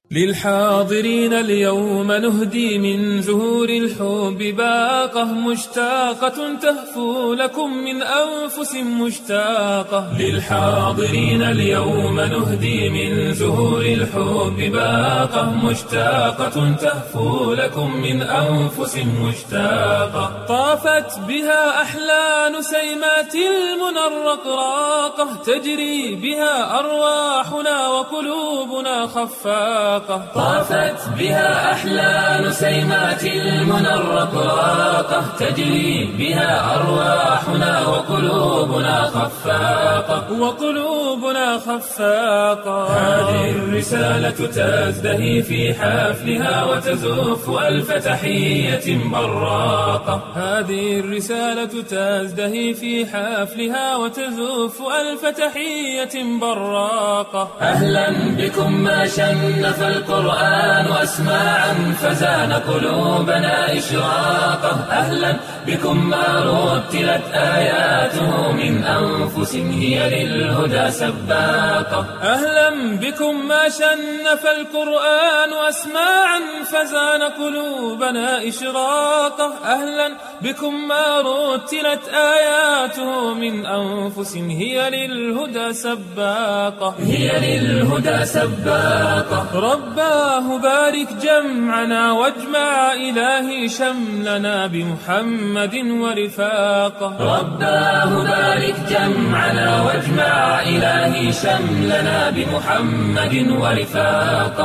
للحاضرين اليوم نهدي من زهور الحب باقة مشتاقة تهفو لكم من أنفس مشتاقة. للحاضرين اليوم نهدي من زهور الحب باقة مشتاقة تهفو لكم من أنفس مشتاقة. طافت بها أحلى نسيمات المنى الرقراقة تجري بها أرواحنا وقلوبنا خفاقة. طافت بها أحلى نسيمات المنى الرقراقة تجري بها أرواحنا وقلوبنا خفاقة. هذه الرسالة تزدهي في حفلها وتزف ألف تحية براقة. هذه الرسالة تزدهي في حفلها وتزف ألف تحية براقة. أهلا بكم ما شنف القرآن أسماعا فزان قلوبنا إشراقة. أهلا بكم ما رتلت آياته من أنفس هي للهدى سباقة. أهلا بكم ما شنف القرآن أسماعا فزان قلوبنا إشراقة. أهلا بكم ما رتلت آياته من أنفس هي للهدى سباقة. رباه بارك جمعنا واجمع إلهي شملنا بمحمد ورفاقه. رباه بارك جمعنا واجمع إلهي شملنا بمحمد ورفاقه.